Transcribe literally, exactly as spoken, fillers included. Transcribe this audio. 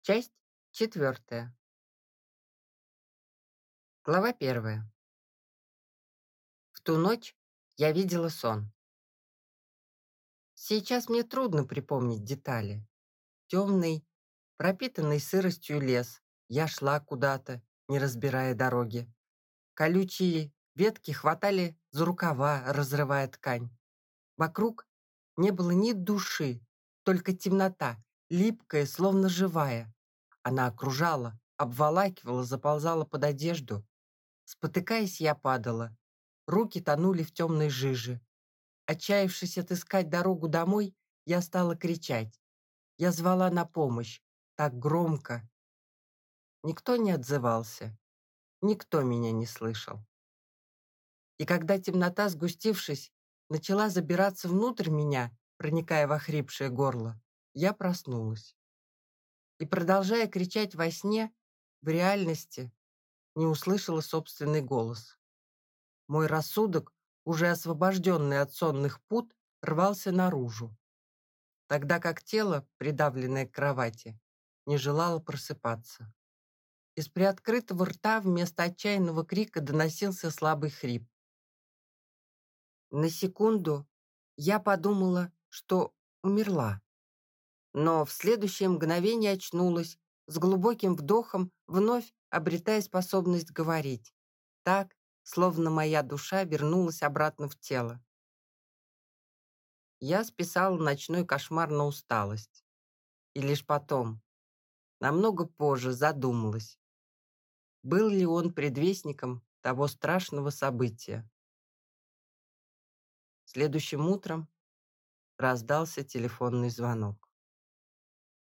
Часть четвертая. Глава первая. В ту ночь я видела сон. Сейчас мне трудно припомнить детали. Темный, пропитанный сыростью лес. Я шла куда-то, не разбирая дороги. Колючие ветки хватали за рукава, разрывая ткань. Вокруг не было ни души, только темнота, липкая, словно живая. Она окружала, обволакивала, заползала под одежду. Спотыкаясь, я падала. Руки тонули в темной жиже. Отчаявшись отыскать дорогу домой, я стала кричать. Я звала на помощь. Так громко. Никто не отзывался. Никто меня не слышал. И когда темнота, сгустившись, начала забираться внутрь меня, проникая в охрипшее горло, я проснулась. И, продолжая кричать во сне, в реальности не услышала собственный голос. Мой рассудок, уже освобожденный от сонных пут, рвался наружу, тогда как тело, придавленное к кровати, не желало просыпаться. Из приоткрытого рта вместо отчаянного крика доносился слабый хрип. На секунду я подумала, что умерла, но в следующее мгновение очнулась, с глубоким вдохом, вновь обретая способность говорить, так, словно моя душа вернулась обратно в тело. Я списала ночной кошмар на усталость. И лишь потом, намного позже, задумалась, был ли он предвестником того страшного события. Следующим утром раздался телефонный звонок.